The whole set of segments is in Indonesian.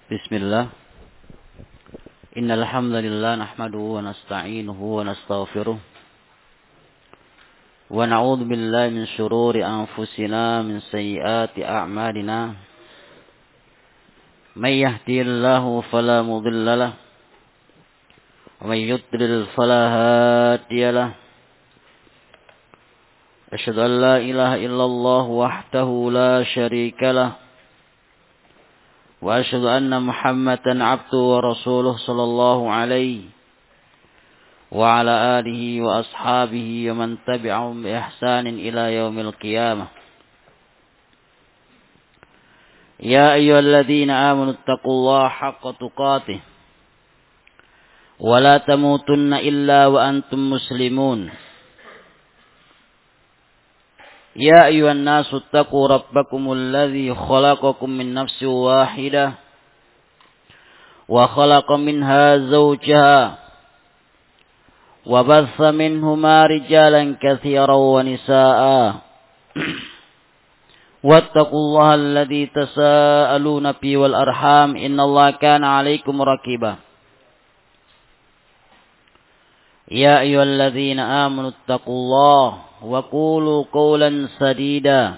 Bismillah. Innal hamdalillah nahmaduhu wa nasta'inuhu wa nastaghfiruh. Wa na'udzu billahi min shururi anfusina min sayyiati a'malina. May yahdihillahu fala mudilla lahu wa may yudlil fala hadiya lahu. Asyhadu an la ilaha illallah wahdahu la syarika lahu. Wa asyhadu anna Muhammadan abduhu wa rasuluh sallallahu alaihi wa ala alihi wa ashabihi wa man tabi'ahum bi ihsanin ila yaumil qiyamah. Ya ayyuhalladzina amanu taqullaha haqqa tuqatih wa la tamutunna illa wa antum muslimun. يا أيها الناس اتقوا ربكم الذي خلقكم من نفس واحدة وخلق منها زوجها وبث منهما رجالا كثيرا ونساء واتقوا الله الذي تساءلون به والأرحام إن الله كان عليكم رقيبا يا أيها الذين آمنوا اتقوا الله وقولوا قولا سديدا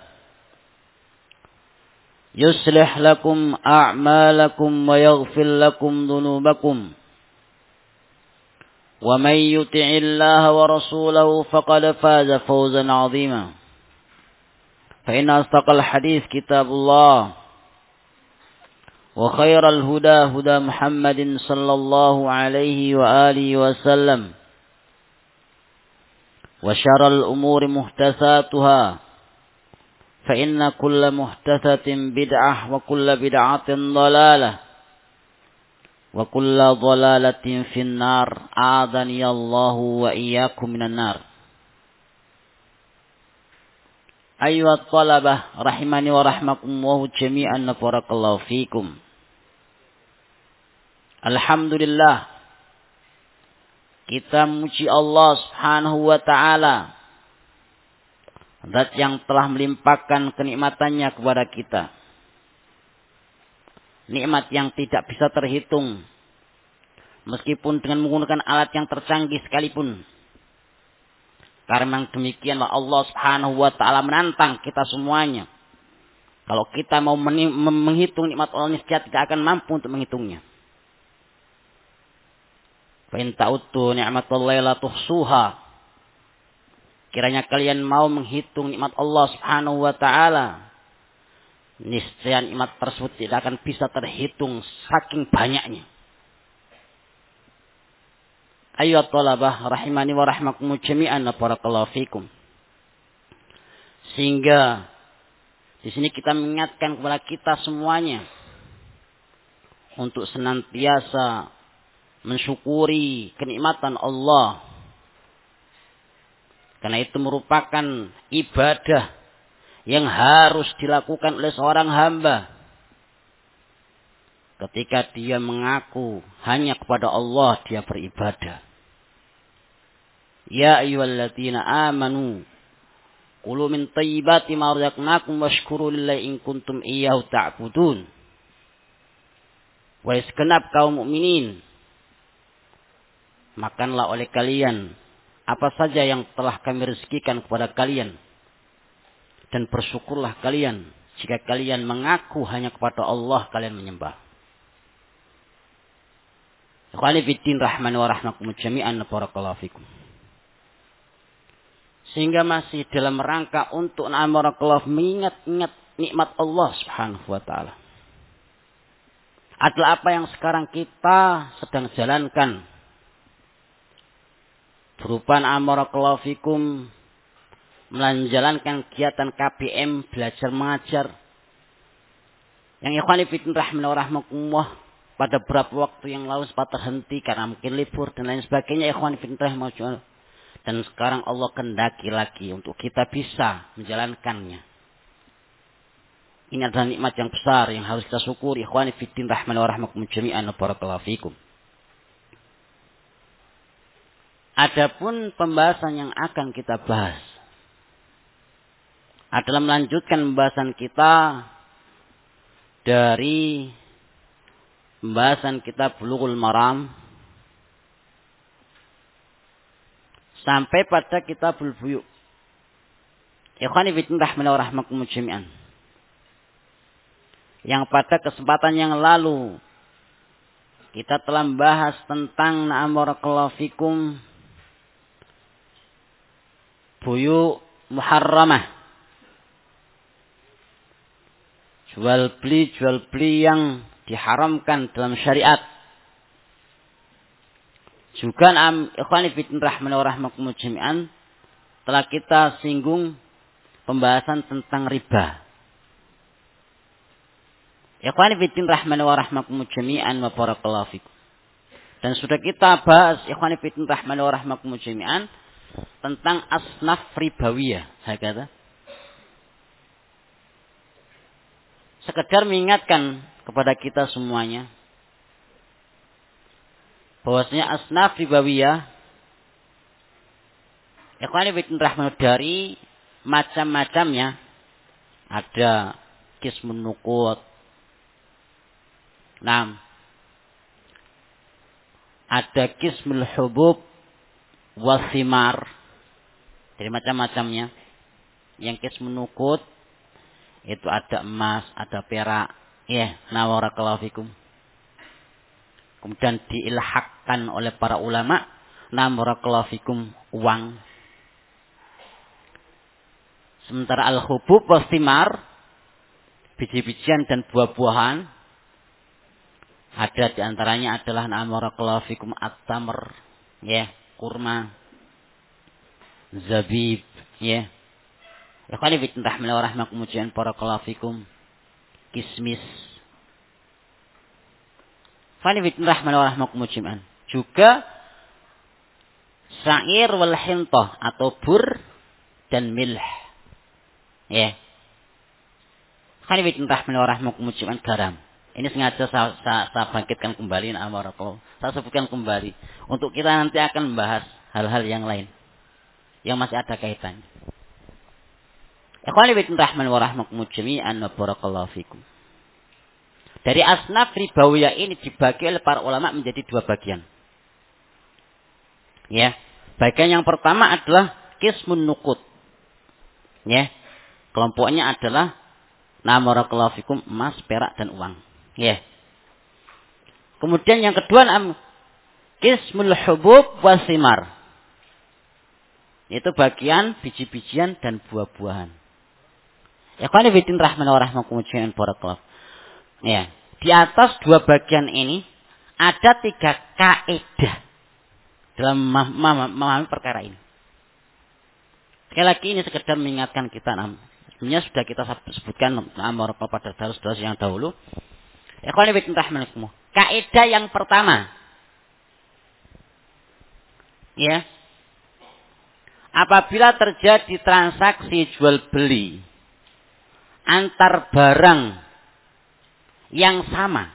يصلح لكم أعمالكم ويغفر لكم ذنوبكم ومن يطع الله ورسوله فقد فاز فوزا عظيما فإن أصدق الحديث كتاب الله وخير الهدى هدى محمد صلى الله عليه وآله وسلم وشر الأمور محدثاتها فإن كل محدثة بدعة وكل بدعة ضلالة وكل ضلالة في النار أعاذني الله وإياكم من النار. أيها الطلبة رحمني ورحمكم الله جميعا بارك الله فيكم. Alhamdulillah, kita memuji Allah Subhanahu wa ta'ala, Zat yang telah melimpahkan kenikmatannya kepada kita. Nikmat yang tidak bisa terhitung, meskipun dengan menggunakan alat yang tercanggih sekalipun. Karena demikianlah Allah Subhanahu wa ta'ala menantang kita semuanya. Kalau kita mau menghitung nikmat Allah, niscaya tidak akan mampu untuk menghitungnya. Fa in ta'uddu ni'matallahi la tuhsuha. Kiranya kalian mau menghitung nikmat Allah Subhanahu wa ta'ala, niscaya nikmat tersebut tidak akan bisa terhitung saking banyaknya. Ayyuhat thalabah rahimani wa rahmakum jami'an barakallahu fikum. Sehingga di sini kita mengingatkan kepada kita semuanya untuk senantiasa mensyukuri kenikmatan Allah. Karena itu merupakan ibadah yang harus dilakukan oleh seorang hamba. Ketika dia mengaku hanya kepada Allah dia beribadah. Ya ayyuhalladzina amanu kulu min thayyibati ma razaqnakum washkuru lillahi in kuntum iyyahu ta'budun. Wahai segenap kaum mukminin, makanlah oleh kalian apa saja yang telah kami rezekikan kepada kalian, dan bersyukurlah kalian jika kalian mengaku hanya kepada Allah kalian menyembah. Ikhwani fiddin rahmani wa rahmakum jami'an barakallahu fikum. Sehingga masih dalam rangka untuk mengingat-ingat nikmat Allah Subhanahu wa ta'ala. Adalah apa yang sekarang kita sedang jalankan. Berupa amarakallahu fikum menjalankan kegiatan KBM belajar mengajar. Yang ikhwani fiddin rahmani wa rahmakumullah pada beberapa waktu yang lalu sempat terhenti karena mungkin libur dan lain sebagainya, ikhwani fiddin rahmani. Dan sekarang Allah kendaki lagi untuk kita bisa menjalankannya. Ini adalah nikmat yang besar yang harus kita syukuri, ikhwani fiddin rahmani wa rahmakum jami'an barakallahu fikum. Adapun pembahasan yang akan kita bahas adalah melanjutkan pembahasan kita dari pembahasan kitab Bulughul Maram sampai pada kitabul buyu'. Ikhwani fillah rahimani wa rahmakumullah jami'an. Yang pada kesempatan yang lalu kita telah membahas tentang na'am barakallahu fikum buyu' muharramah. Jual beli yang diharamkan dalam syariat. Juga ikhwani fillah rahimani wa rahmakumullah jami'an telah kita singgung pembahasan tentang riba. Ikhwani fillah rahimani wa rahmakumullah jami'an wa barakallahu fikum. Dan sudah kita bahas ikhwani fillah rahimani wa rahmakumullah jami'an tentang asnaf ribawiyah. Hakata. Sekedar mengingatkan kepada kita semuanya bahwasanya asnaf ribawiyah ikhwani fillah rahimani dari macam-macamnya ada qismun nuqud. Nah, ada qismul hubub wasimar. Jadi macam-macamnya. Yang qismun nuqud itu ada emas, ada perak. Ya, barakallahu fikum. Kemudian diilhaqkan oleh para ulama, barakallahu fikum, uang. Sementara al-hubub wasimar, biji-bijian dan buah-buahan, ada di antaranya adalah barakallahu fikum at-tamr, ya, kurma, zabib, ya. Ikhwani fillah rahimani wa rahmakumullah jami'an barakallahu fikum, kismis. Ikhwani fillah rahimani wa rahmakumullah jami'an. Juga sa'ir wal hintah atau bur dan milh. Ya. Ikhwani fillah rahimani wa rahmakumullah jami'an, garam. Ini sengaja saya bangkitkan kembali, saya sebutkan kembali untuk kita nanti akan membahas hal-hal yang lain yang masih ada kaitannya. Ikhwani fillah rahimani wa rahmakumullah jami'an wa barakallahu fikum. Dari asnaf ribawiyah ini dibagi oleh para ulama menjadi dua bagian. Ya, bagian yang pertama adalah qismun nuqud. Ya, kelompoknya adalah barakallahu fikum emas, perak dan uang. Ya. Kemudian yang kedua qismul hubub wasimar. Itu bagian biji-bijian dan buah-buahan. Ikhwani fillah rahimani wa rahmakumullah jami'an barakallahu. Ya, di atas dua bagian ini ada 3 kaidah dalam memahami perkara ini. Sekali lagi ini sekedar mengingatkan kita. Sebenarnya sudah kita sebutkan pada darus-darus yang dahulu. Ikhwani fillah rahimani wa rahmakumullah. Kaidah yang pertama, ya, apabila terjadi transaksi jual beli antar barang yang sama,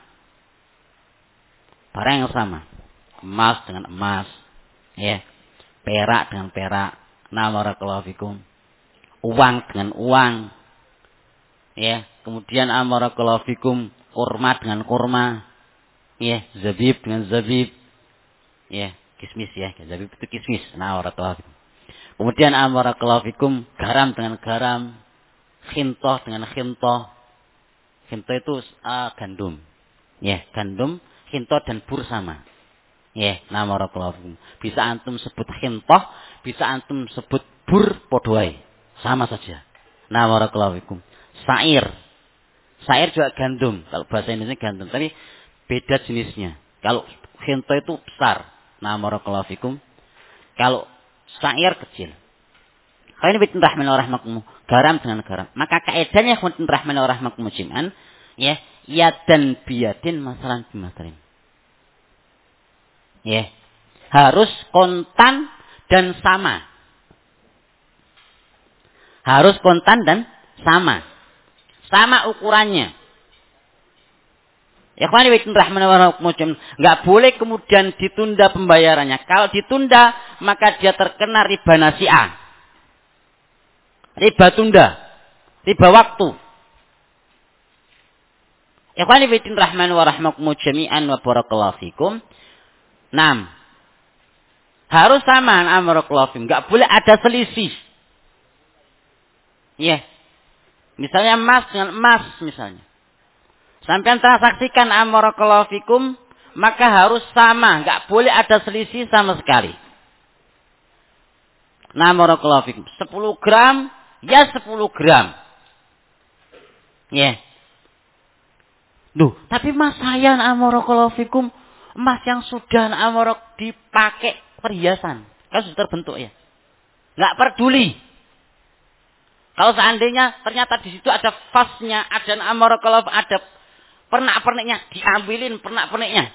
emas dengan emas, ya, perak dengan perak, barakallahu fikum, uang dengan uang, ya, kemudian barakallahu fikum, kurma dengan kurma, ya, zabib dengan zabib, ya, kismis, ya, zabib itu kismis, barakallahu fikum. Kemudian barakallahu fikum, garam dengan garam, khintoh dengan khintoh. Khintoh itu gandum. Ya, gandum, khintoh dan bur sama. Ya, barakallahu fikum. Bisa antum sebut khintoh, bisa antum sebut bur, podoai. Sama saja. Barakallahu fikum. Sair. Sair juga gandum. Kalau bahasa Indonesia gandum, tapi beda jenisnya. Kalau khintoh itu besar. Barakallahu fikum. Kalau sair kecil. Kalau ini bitin rahman wa rahmakumullah, garam dengan garam. Maka kaedahnya bitin rahman wa rahmakumullah jim'an, ya, yadan biyadin masalan bimasalan. Ya, harus kontan dan sama. Harus kontan dan sama. Sama ukurannya. Ya, kalau ini bitin rahman wa rahmakumullah jim'an, nggak boleh kemudian ditunda pembayarannya. Kalau ditunda, maka dia terkena riba nasi'ah. Riba tunda, riba waktu. Ikhwani fillah rahman wa rahmakumullah jami'an wa barakallahu fikum. 6. Harus sama barakallahu fikum. Enggak boleh ada selisih. Ya. Misalnya emas dengan emas misalnya. Sampai transaksikan barakallahu fikum, maka harus sama, enggak boleh ada selisih sama sekali. Barakallahu fikum. 10 gram, ya 10 gram. Ya. Duh, tapi mas saya barakallahu fikum, emas yang sudah dipakai perhiasan. Kan sudah terbentuk ya. Enggak peduli. Kalau seandainya ternyata di situ ada fasnya, ada ada pernak-perniknya, diambilin pernak-perniknya.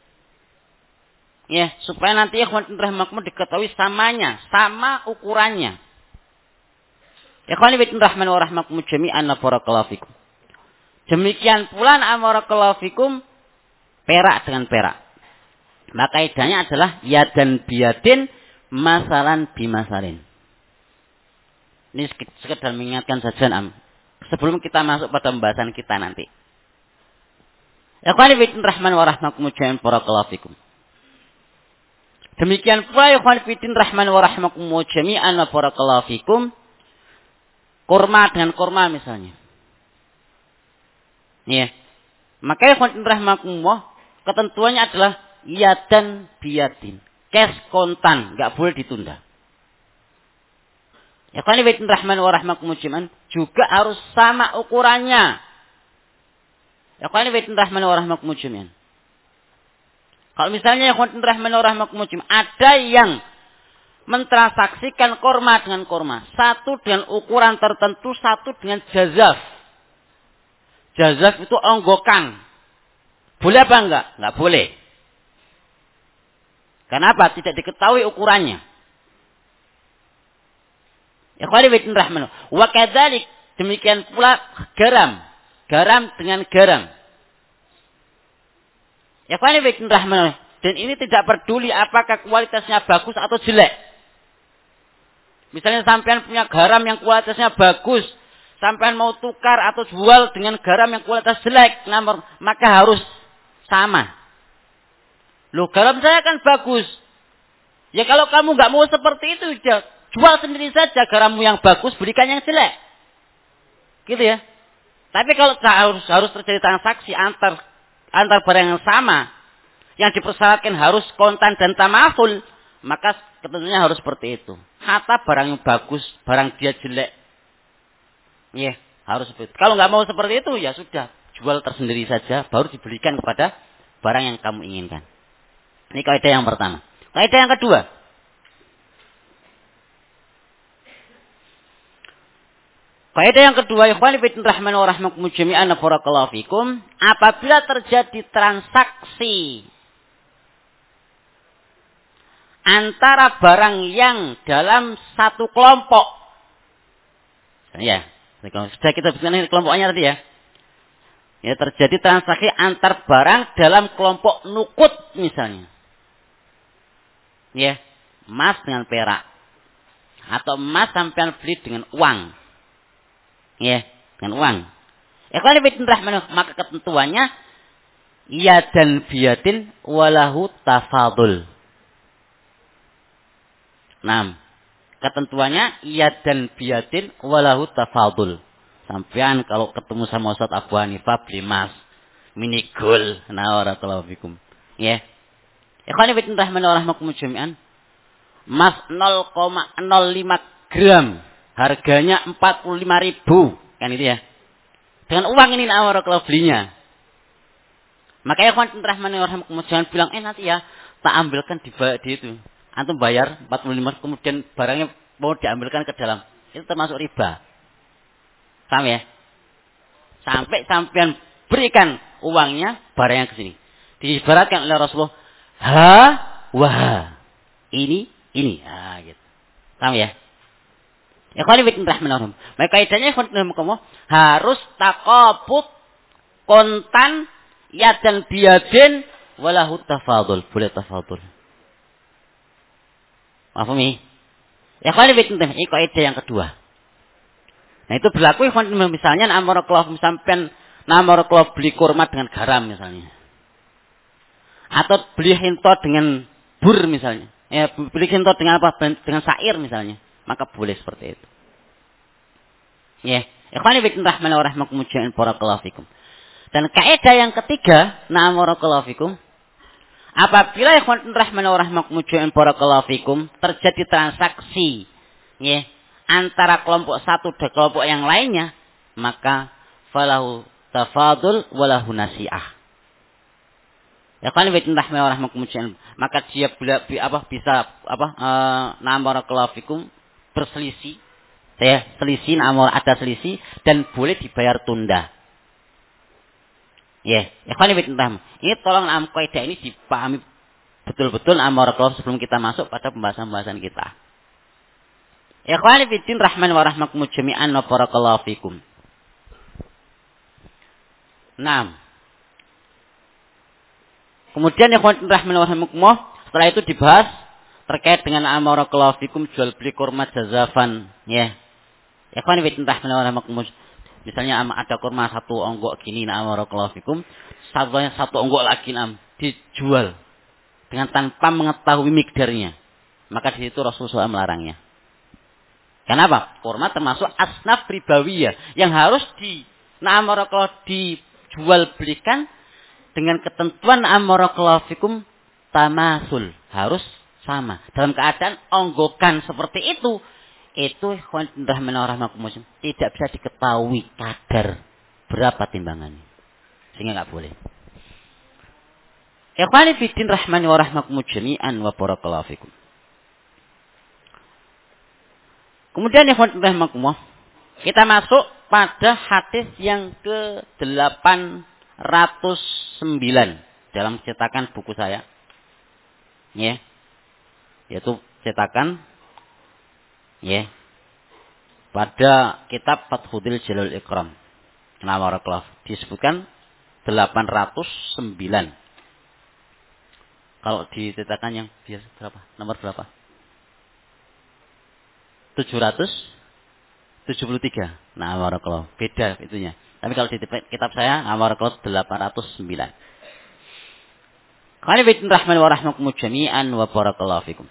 Ya, supaya nanti ikhwan rahmakumullah diketahui samanya, sama ukurannya. Ikhwan rahman wa rahmakumullah jami'an barakallahu fikum. Demikian pula barakallahu fikum perak dengan perak. Maka kaidahnya adalah yadan biyadin masalan bimasalin. Ini sekedar mengingatkan saja sebelum kita masuk pada pembahasan kita nanti. Ikhwan rahman wa rahmakumullah jami'an barakallahu fikum. Demikian pula ikhwan rahman wa rahmakumullah jami'an barakallahu fikum. Kurma dengan kurma misalnya. Ya. Maka ikhwan rahmakumullah ketentuannya adalah yadan biyadin. Cash kontan, enggak boleh ditunda. Ikhwan rahman wa rahmakumullah jami'an juga harus sama ukurannya. Ikhwan rahman wa rahmakumullah jami'an. Kalau misalnya ikhwan rahman wa rahmakumullah jami'an ada yang mentransaksikan kurma dengan kurma, satu dengan ukuran tertentu, satu dengan jazaf. Jazaf itu onggokan. Boleh apa enggak? Enggak boleh. Kenapa? Tidak diketahui ukurannya. Ikhwani rahman. Wa kadzalik, demikian pula garam. Garam dengan garam. Ikhwani rahman. Dan ini tidak peduli apakah kualitasnya bagus atau jelek. Misalnya sampean punya garam yang kualitasnya bagus, sampean mau tukar atau jual dengan garam yang kualitas jelek, maka harus sama. Loh, garam saya kan bagus. Ya kalau kamu nggak mau seperti itu, jual sendiri saja garammu yang bagus, berikan yang jelek. Gitu ya. Tapi kalau harus terjadi transaksi antar barang yang sama, yang dipersyaratkan harus kontan dan tamasul, maka ketentuannya harus seperti itu. Hatta barang yang bagus, barang dia jelek, ya harus seperti itu. Kalau nggak mau seperti itu, ya sudah, jual tersendiri saja, baru diberikan kepada barang yang kamu inginkan. Ini kaidah yang pertama. Kaidah yang kedua. Kaidah yang kedua, ikhwan rahman wa rahmakumullah jami'an barakallahu fikum, apabila terjadi transaksi antara barang yang dalam satu kelompok. Ya, sudah kita bismillah kelompoknya tadi ya. Ya, terjadi transaksi antar barang dalam kelompok nukut misalnya. Ya, emas dengan perak. Atau emas sampean beli dengan uang. Ya, dengan uang. Ikhwan rahman, maka ketentuannya yadan biyadin walahu tafadul. 6. Ketentuannya yadan biyadin walahu tafadul. Sampean kalau ketemu sama Ustaz Abu Hanifah beli emas mini gold. Barakallahu fikum. Ya. Ikhwan rahman wa rahmakumullah jami'an. Emas 0,05 gram. Harganya 45.000. Kan itu ya. Dengan uang ini barakallahu belinya. Makanya ikhwan rahman wa rahmakumullah jangan bilang nanti ya tak ambilkan di itu. Antum bayar 45 kemudian barangnya mau diambilkan ke dalam. Itu termasuk riba. Paham ya? Sampai sampean berikan uangnya, barangnya ke sini. Diibaratkan oleh Rasulullah, wah. Ini. Gitu. Paham ya? Ikhwan rahman. Maka kaidahnya harus taqabud kontan yadan biyadin walahu tafadul. Boleh tafadul. Mahfumi? Ikhwan ini kaidah yang kedua. Nah itu berlaku ikhwan misalnya barakallahu sampean Nah, barakallahu beli kurma dengan garam misalnya. Atau beli hinto dengan bur misalnya. Ya, beli hinto dengan apa? Dengan sair misalnya. Maka boleh seperti itu. Ya, ikhwani fillah rahmani wa rahmakumullah jami'an barakallahu fikum. Dan kaidah yang ketiga, na'am barakallahu fikum. Apabila ikhwan rahmani wa rahmakumullah jami'an barakallahu fikum terjadi transaksi ya antara kelompok satu dan kelompok yang lainnya, maka falahu tafadul walahu nasi'ah. Ya kan rahmani wa rahmakumullah jami'an, maka dia bisa na'am barakallahu fikum berselisih. Ya, selisih ada selisih dan boleh dibayar tunda. Ya, ikhwani fillah. Ini tolong kaidah ini dipahami betul-betul barakallahu sebelum kita masuk pada pembahasan kita. Ikhwani fillah rahman wa rahmakumullah jami'an wa barakallahu fikum. Naam. Kemudian ikhwani rahman wa rahmakumullah, setelah itu dibahas terkait dengan barakallahu fikum jual beli kurma jazafan, ya. Ikhwani fillah rahman wa rahmakumullah. Misalnya ada kurma satu onggok gini, barakallahu fikum, satu onggok lagi dijual dengan tanpa mengetahui mikdarnya. Maka di situ Rasulullah melarangnya. Kenapa? Kurma termasuk asnaf ribawiyah yang harus dijual belikan dengan ketentuan barakallahu fikum tamasul, harus sama. Dalam keadaan onggokan seperti itu tidak bisa diketahui kadar berapa timbangannya, sehingga nggak boleh. Ikhwani fiddin rahmani wa rahmakumullah jami'an wa barakallahu fikum. Kemudian ikhwani rahmakumullah, kita masuk pada hadis yang ke-809 dalam cetakan buku saya, ya, yaitu cetakan ya pada kitab Fathul Jalal Ikram. Nama Rasulullah disebutkan 809. Kalau di cetakan yang biasa berapa? Nomor berapa? 773. Nama Rasulullah beda itunya. Tapi kalau di kitab saya nama Rasulullah 809. Qani bi'in rahman wa rahmakumullah jami'an wa barakallahu fikum.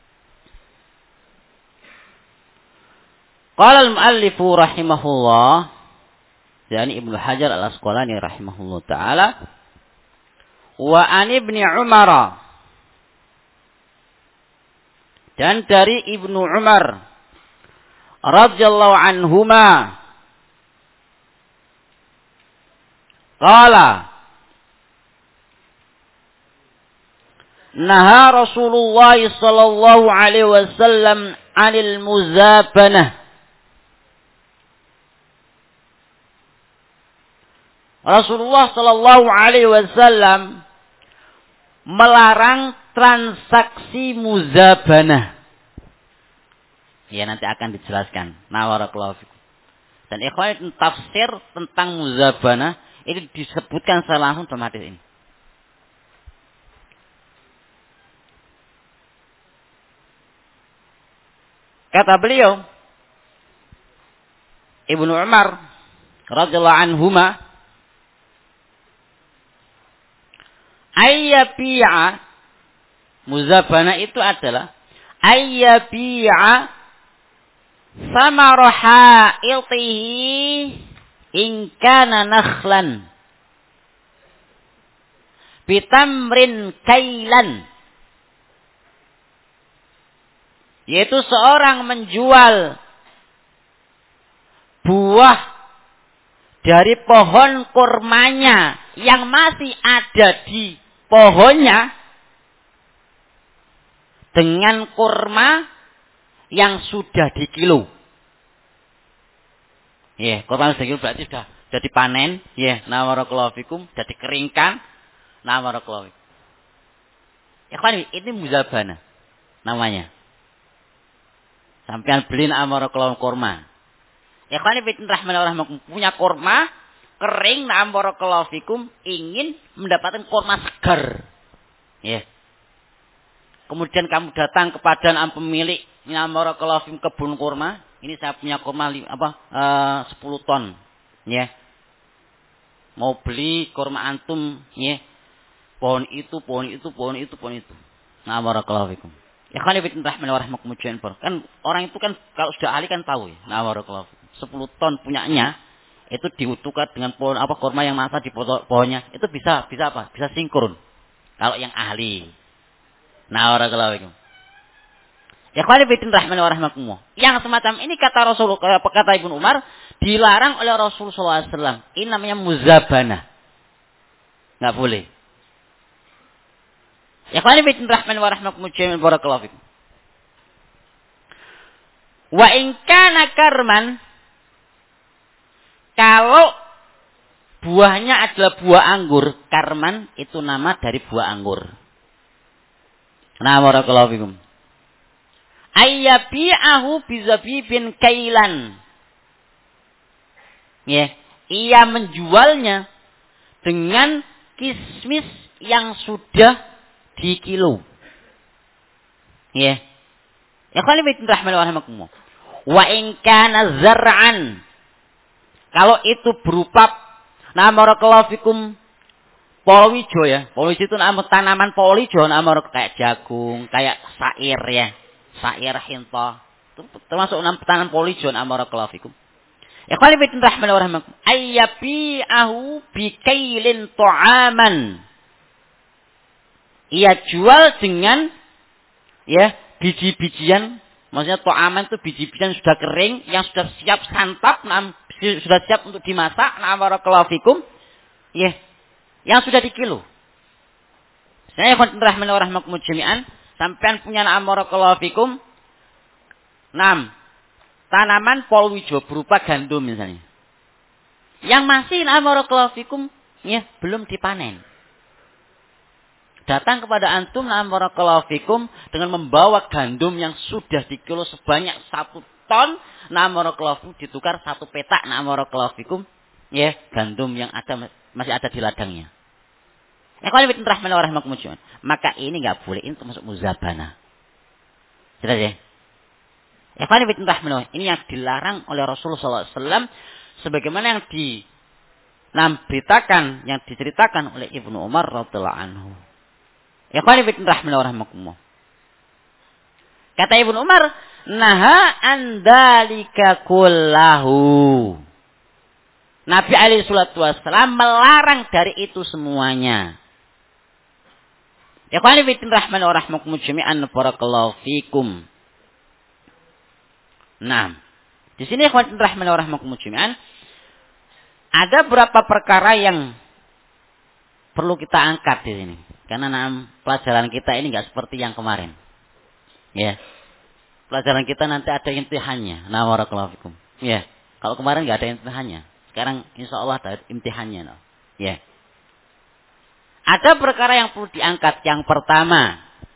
Qala al-muallifu rahimahullah, yani Ibnu Hajar al-Asqalani rahimahullah taala, wa an Ibnu Umar, dan dari Ibnu Umar radhiyallahu anhuma qala naha Rasulullah sallallahu alaihi wasallam 'anil muzabanah. Rasulullah sallallahu alaihi wasallam melarang transaksi muzabanah. Ya, nanti akan dijelaskan. Nawarakallahu fikum. Dan ikhwan tafsir tentang muzabanah ini disebutkan secara langsung dalam hadis ini. Kata beliau, Ibnu Umar radhiyallahu anhuma, ayyabi'a, muzabana itu adalah ayyabi'a samaraha iltihi in kana nakhlan bitamrin kailan, yaitu seorang menjual buah dari pohon kurmanya yang masih ada di pohonnya dengan kurma yang sudah dikilo. Ya, kurma sudah dikilo berarti sudah dipanen. Ya, nawarakallahu fikum, sudah dikeringkan. Nawarakallahu fikum. Ikhwan, ini muzabana namanya. Sampean beli nawarakallahu kurma. Ikhwan fillah rahmani wa rahmakum, punya kurma kering nawarakallahu fikum, ingin mendapatkan kurma segar. Ya. Kemudian kamu datang kepada pemilik nawarakallahu fikum kebun kurma, ini saya punya kurma 10 ton. Ya. mau beli kurma antum, ya. Pohon itu. Nah, barakallahu fikum. Ikhwan fillah rahimani wa rahimakumullah. Kan orang itu kan kalau sudah ahli kan tahu ya. Nah, barakallahu fikum. 10 ton punyanya itu diutukar dengan pohon kurma yang masa di pohonnya. Itu bisa apa? Bisa sinkron. Kalau yang ahli. Nah, barakallahu fikum. Ikhwan fillah rahimani wa rahimakumullah. Yang semacam ini kata Ibnu Umar dilarang oleh Rasulullah SAW. Ini namanya muzabana. Enggak boleh. Ikhwan fillah rahimani wa rahimakumullah barakallahu fikum. Wa in kana karman, kalau buahnya adalah buah anggur, karman itu nama dari buah anggur. Nah, barakallahu fikum. Ayyabi'ahu bizabibin kailan. Ya, ia menjualnya dengan kismis yang sudah dikilo. Ya. Ya kali rahimahullah. Wa in kana zar'an. Kalau itu berupa barakallahu fikum palawija ya. Palawija itu tanaman palawija kayak jagung, kayak sair ya. Sair hinta. Itu termasuk tanaman palawija barakallahu fikum. Ya kali rahimahullah. Ayyabi'ahu bikailin ta'aman. Ia jual dengan ya biji-bijian, maksudnya ta'aman itu biji-bijian sudah kering yang sudah siap santap, sudah siap untuk dimasak, barakallahu fikum. Ya, yang sudah dikilo. Saya rahimahullah rahmakumullah jami'an, sampean punya barakallahu fikum 6 tanaman palawija berupa gandum misalnya. Yang masih barakallahu fikum ya belum dipanen. Datang kepada antum barakallahu fikum dengan membawa gandum yang sudah dikilo sebanyak 1 ton, barakallahu fikum ditukar 1 petak barakallahu fikum ya gandum yang masih ada di ladangnya. Maka ini enggak boleh, ini termasuk muzabana. Jelas ya? Ini yang dilarang oleh Rasulullah SAW sebagaimana yang yang diceritakan oleh Ibnu Umar radhiyallahu anhu. Kata Ibnu Umar, naha andalika kullahu. Nabi alaihi salatu wassalam melarang dari itu semuanya. Barakallahu fikum. Nah, di sini ada beberapa perkara yang perlu kita angkat di sini. Karena pelajaran kita ini enggak seperti yang kemarin. Ya. Pelajaran kita nanti ada imtihannya. Nah, barakallahu fikum. Ya. Kalau kemarin enggak ada imtihannya. Sekarang insyaallah ada imtihannya. Ya. Ada perkara yang perlu diangkat. Yang pertama.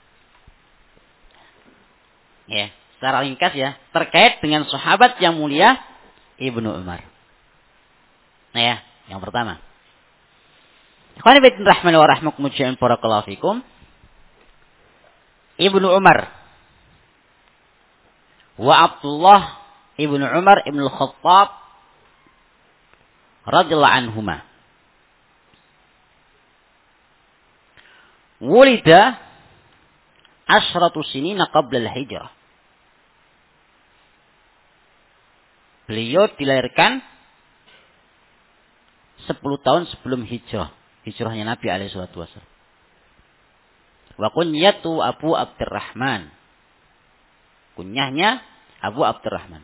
Ya, secara ringkas ya, terkait dengan sahabat yang mulia Ibnu Umar. Nah ya, yang pertama. Ikhwan fillah wa rahimakumullah barakallahu fikum. Ibnu Umar wa Abdullah Ibnu Umar Ibnu Khattab radhiyallahu anhuma. Wulida asyratu sinina qabla al-hijrah. Beliau dilahirkan 10 tahun sebelum hijrah. Hijrahnya Nabi alaihi salatu wasallam. Wa kunyatu Abu Abdurrahman. Kunyahnya Abu Abdurrahman.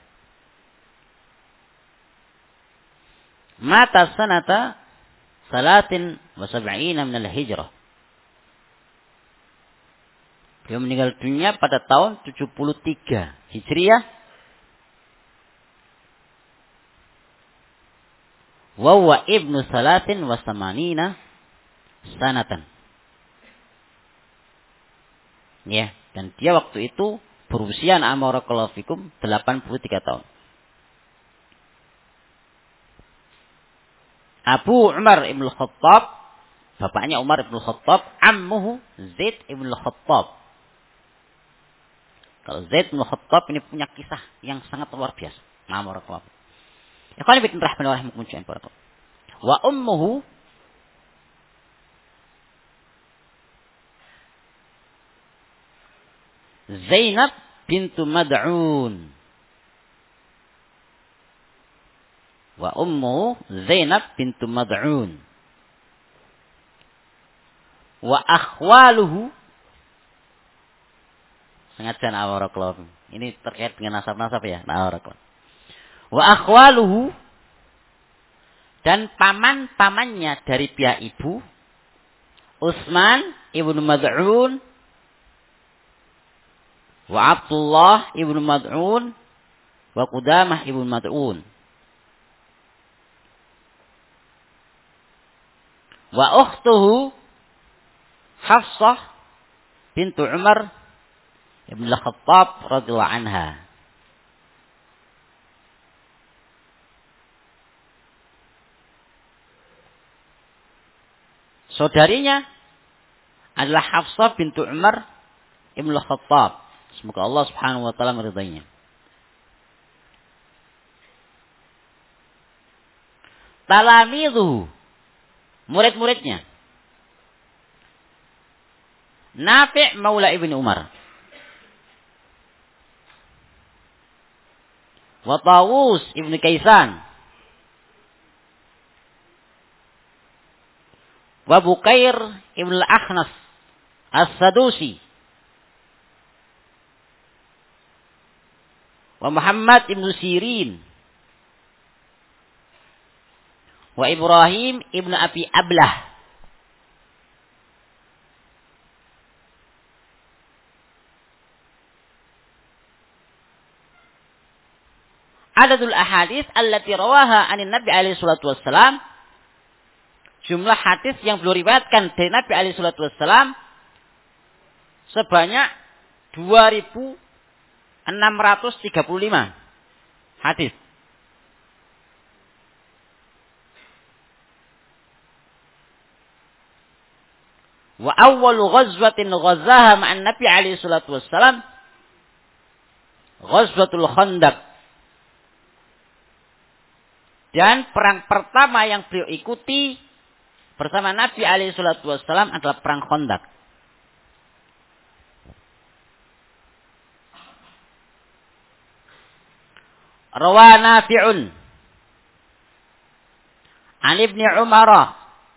Mata sanata 73 min al-hijrah. Beliau meninggal dunia pada tahun 73 Hijriah. Wa huwa ibnu 83 sanatan. Ya, dan dia waktu itu berusia barakallahu fikum 83 tahun. Abu Umar Ibn Khattab, bapaknya Umar Ibn Khattab, ammuhu Zaid Ibn Khattab. Kalau Zaid Ibn Khattab ini punya kisah yang sangat luar biasa. Barakallahu. Ya, qala bin rahman wa rahmakumullah. Wa ummuhu Zainab bintu Mad'un. Wa ummu Zainab bintu Mad'un. Wa akhwaluhu. Sengaja barakallahu. Ini terkait dengan nasab-nasab ya. Barakallahu. Wa akhwaluhu. Dan paman-pamannya dari pihak ibu. Utsman ibnu Mad'un. Wa Abdullah ibnu Mad'un. Wa Qudamah ibnu Mad'un. Wa ukhtuhu Hafsah bintu Umar ibn al-Khattab radhiyallahu anha. Saudarinya adalah Hafsah bintu Umar ibn al-Khattab. Semoga Allah Subhanahu wa taala meridainya. Talamidhu, murid-muridnya. Nafi' maula ibn Umar. Wa Tawus ibn Kaisan. Wa Bukair ibn al-Akhnas as-Sadusi. Wa Muhammad ibn Sirin. Wa Ibrahim ibn Abi Ablah. Adadul ahadits allati rawaha anin Nabi alaihi salatu wassalam. Jumlah hadis yang beliau riwayatkan dari Nabi alaihi salatu wassalam sebanyak 2635 hadis. Wa awwalu ghazwatin ghazaha ma'an Nabi alaihi salatu wassalam Ghazwatul Khandaq. Dan perang pertama yang beliau ikuti bersama Nabi alaihi salatu wassalam adalah perang Khandaq. Rawa Nafi'un an Ibni Umar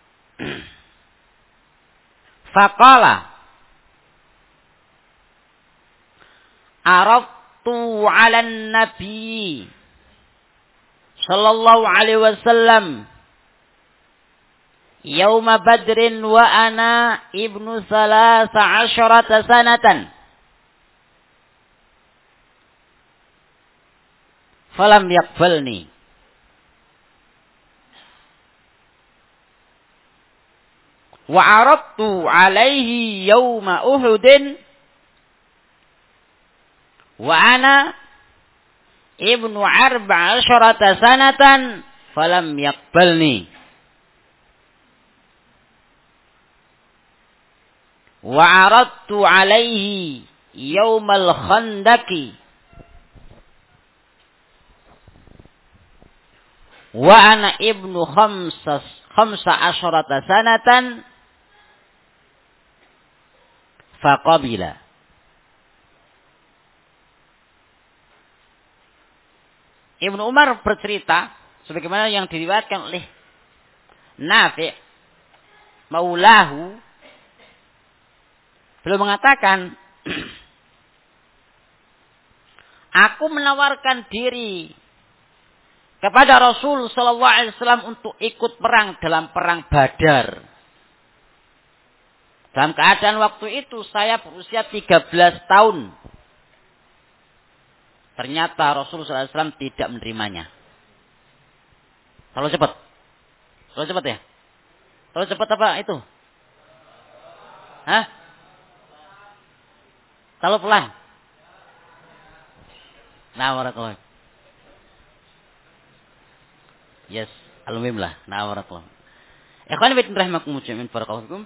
faqala aradtu 'alan nabi sallallahu alaihi wasallam yauma badrin wa ana ibnu 13 sanatan falam yaqbalni wa aradtu alaihi yauma uhudin wa ana ibnu 14 sanatan falam yaqbalni wa aradtu alaihi yaumal khandaqi wa ana ibnu 15 sanatan faqabila. Ibnu Umar bercerita sebagaimana yang diriwayatkan oleh Nafi' maulahu. Beliau mengatakan, aku menawarkan diri kepada Rasul sallallahu alaihi wasallam untuk ikut perang dalam perang Badar. Dalam keadaan waktu itu saya berusia 13 tahun. Ternyata Rasulullah SAW tidak menerimanya. Terlalu cepat. Terlalu cepat ya? Terlalu cepat apa itu? Hah? Terlalu pelan? Nah, warakallah. Yes, alhamdulillah. Nah, warakallah. Ikhwan fillah rahimakumullah jami'an barakallahu.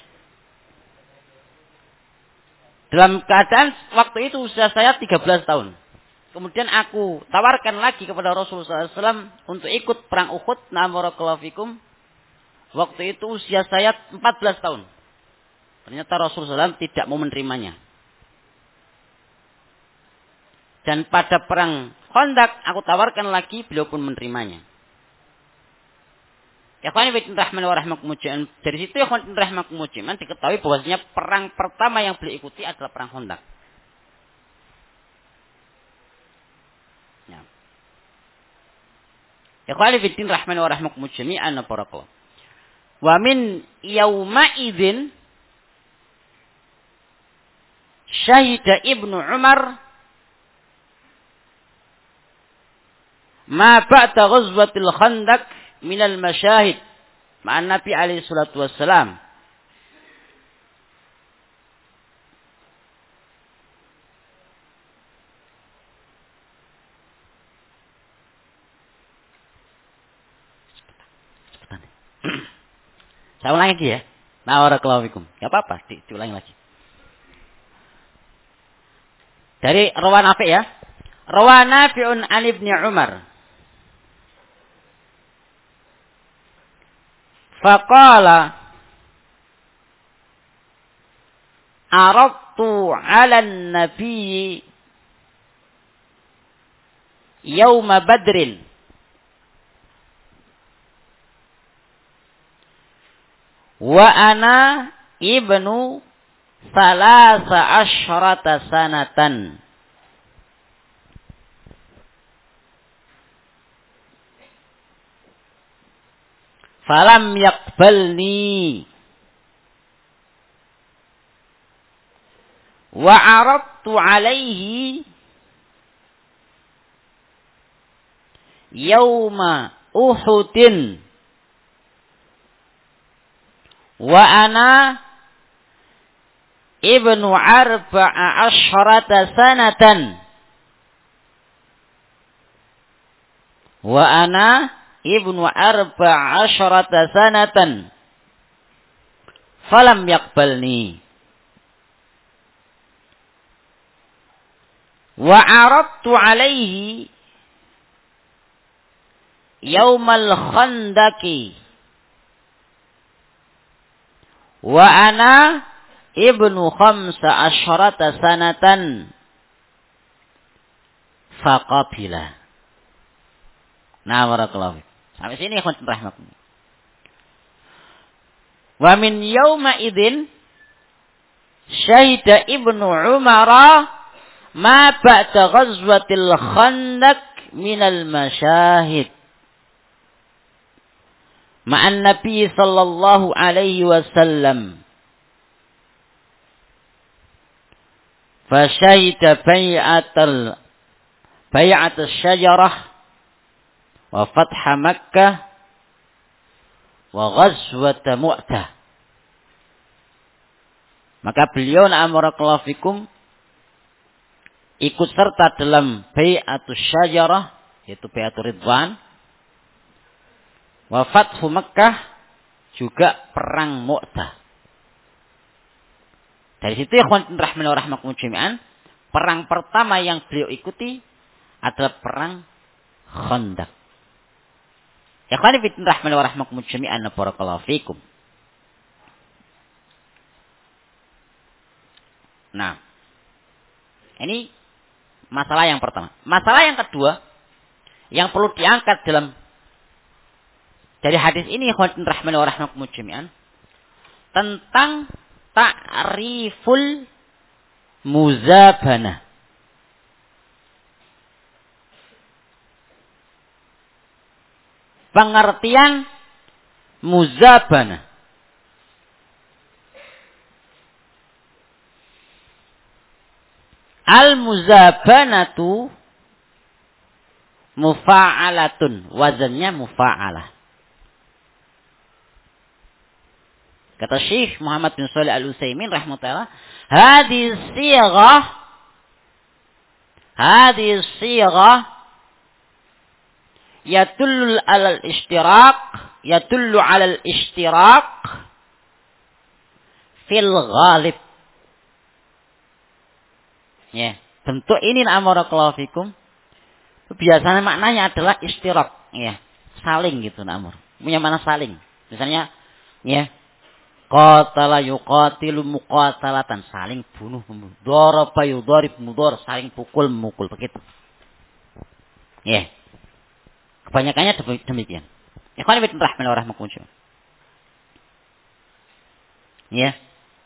Dalam keadaan waktu itu usia saya 13 tahun. Kemudian aku tawarkan lagi kepada Rasulullah SAW untuk ikut perang Uhud. Na'am barakallahu fikum. Waktu itu usia saya 14 tahun. Ternyata Rasulullah SAW tidak mau menerimanya. Dan pada perang Khandaq aku tawarkan lagi, beliau pun menerimanya. Ikhwan fillah rahman wa rahmakumullah. Dari situ ikhwan fillah rahmakumullah diketahui bahwasanya perang pertama yang beliau ikuti adalah perang Khandaq. Ya. Ikhwan fillah rahman wa rahmakumullah jami'an barakallahu. Wa min yauma idzin syahida Ibnu Umar ma ba'da ghazwatil Khandaq minal masyahid ma'an Nabi alaihi salatu wassalam. Saya ulangi lagi ya. Barakallahu fikum. Enggak apa-apa, diulangi lagi. Dari Rawan Nafi ya. Rawan Nafi'un an Ibnu Umar. Faqala aradtu 'ala an-nabiy yauma badrin wa ana ibnu salasa asyrata sanatan falam yaqbalni wa aradtu alaihi yauma Uhudin wa ana ibnu arba'a asyrata sanatan wa ana ibnu arba'a asyrata sanatan falam yaqbalni wa aradtu alaihi yaumal khandaqi wa ana ibnu khamsa asyrata sanatan faqabila. Nah, barakallahu. Sampai sini ikhwan rahmatullah. Wa min yauma idzin syahida Ibnu Umar ma ba'da ghazwatil Khandaq minal masyahid ma'an Nabi sallallahu alaihi wasallam. Fasyahida bai'atul syajarah wa fatha Makkah wa ghazwat Mu'tah. Maka beliau na'amarakallahu fikum ikut serta dalam bai'atul syajarah, yaitu bai'atul ridwan, wa fathu Makkah, juga perang Mu'tah. Dari situ ikhwan rahman wa rahmakumullah jami'an, perang pertama yang beliau ikuti adalah perang Khandaq. Ikhwan rahman wa rahmakumullah jami'an barakallahu fikum. Nah, ini masalah yang pertama. Masalah yang kedua yang perlu diangkat dari hadis ini ikhwan rahman wa rahmakumullah jami'an tentang ta'riful muzabanah. Pengertian muzabanah. Al-muzabanatu mufa'alatun. Wazannya mufa'alah. Kata Syekh Muhammad bin Shalih Al-Utsaimin rahimahullah, hadhihi sighah yadullu 'ala al-ishtiraq fil ghalib. Ya, bentuk ini na'amarakallahu fikum biasanya maknanya adalah ishtiraq, ya, saling gitu na'amur. Punya mana saling. Misalnya, ya, Qatala yuqatilu muqatalatan, saling bunuh membunuh. Daraba yudharib mudhar, saling pukul memukul, begitu. Ya. Kebanyakannya demikian. Ikhwan fillah rahimahumullah. Ya.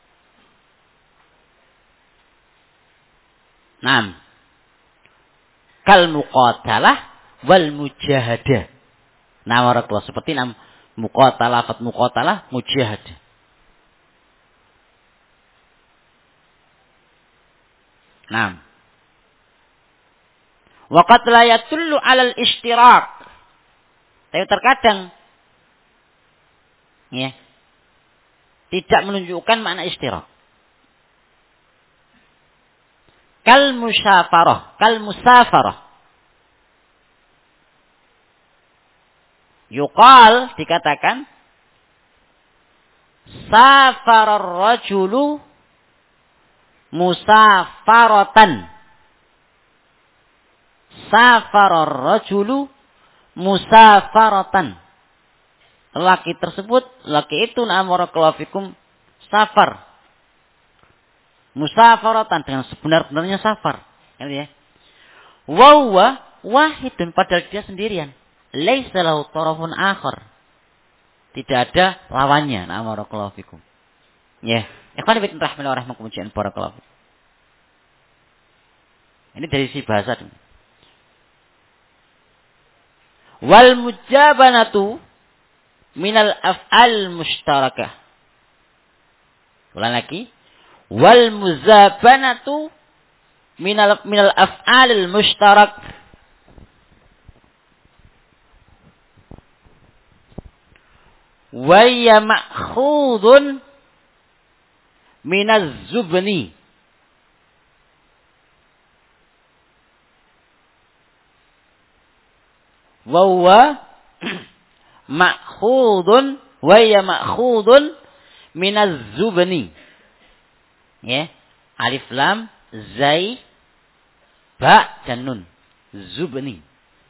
Naam. Kal muqatalah wal mujahadah. Nah, warakallahu, seperti muqatalah, fat muqatalah, mujahadah. Naam. Waqad la yatullu 'alal ishtirak. Tapi terkadang ya, tidak menunjukkan makna ishtirak. Kal musafarah. Yuqal, dikatakan safarar rajulu musafaratan. Safarar rajulu musafaratan. Laki tersebut, laki itu na'amarakallahu fikum, safar. Musafaratan, dengan sebenar-benarnya safar. Ya. Wa wahidun, padahal dia sendirian. Laisa lahu tarafun akhar. Tidak ada lawannya. Na'amarakallahu fikum. Ya. Ikhwan fillah rahimahumullah barakallahu. Ini dari si bahasa. Wal mujabanatu minal af'al mushtarakah. Ulang lagi. Wal muzabanatu minal af'al mushtarak. Wa ya ma'khudun minaz zubni. Wa huwa ma'khudun wa ya ma'khudun minaz zubni. Ya, alif lam zai ba dan nun, zubni.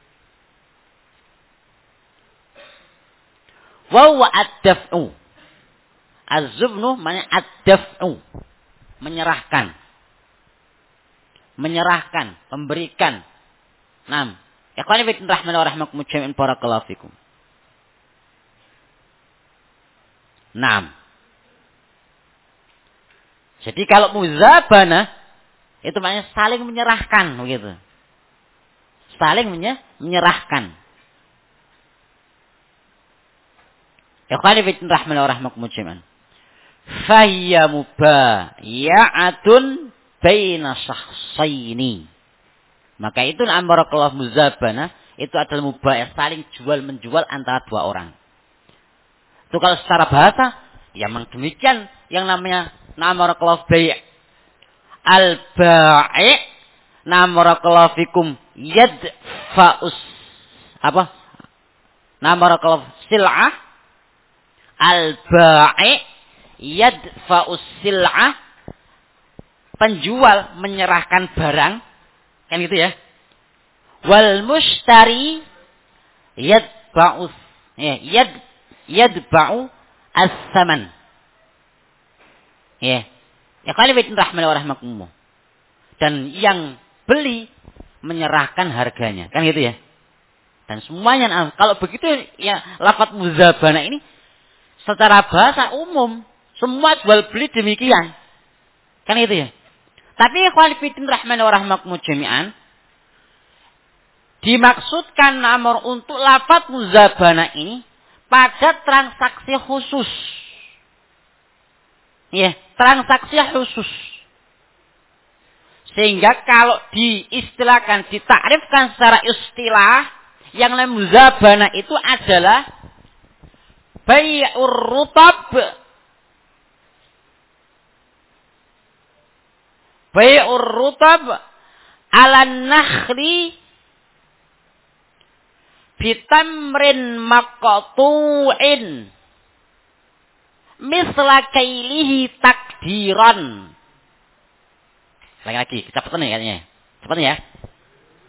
Wa huwa ad-daf'u. Az-zubnu maknanya ad-daf'u, menyerahkan. Menyerahkan, memberikan. Naam. Ikhwani fillah rahimahumullah jami'an barakallahu fikum. Naam. Jadi kalau muzabana itu maknanya saling menyerahkan, begitu. Saling menyerahkan. Ikhwani fillah rahimahumullah jami'an. Fahiya mubaya'atun baina shakhsaini. Maka itu na'amarakallahu muzabana, itu adalah mubayah, saling jual menjual antara dua orang. Itu kalau secara bahasa, ya memang demikian yang namanya na'amarakallahu bay'. Al-ba'i' na'amarakallahu fikum yadfa'us apa? Na'amarakallahu sil'ah. Al-ba'i' yadfa'us sil'ah. Penjual menyerahkan barang. Kan gitu ya. Wal mushtari yadba'u as-saman. Ya. Ya kali rahmatullah. Dan yang beli menyerahkan harganya. Kan gitu ya. Dan semuanya kalau begitu ya lafaz muzabana ini secara bahasa umum semua jual beli demikian. Kan gitu ya. Tapi ikhwan fillah rahimahumullah jami'an, dimaksudkan namor untuk lafaz muzabana ini pada transaksi khusus. Ya, transaksi khusus. Sehingga kalau diistilahkan, ditakrifkan secara istilah, yang namanya muzabana itu adalah bai'ur rutab. Bai'ur rutab ala nakhli bitamrin maqtu'in misla kailihi takdiran. Lagi cepetan ya kayaknya. Cepetan ya.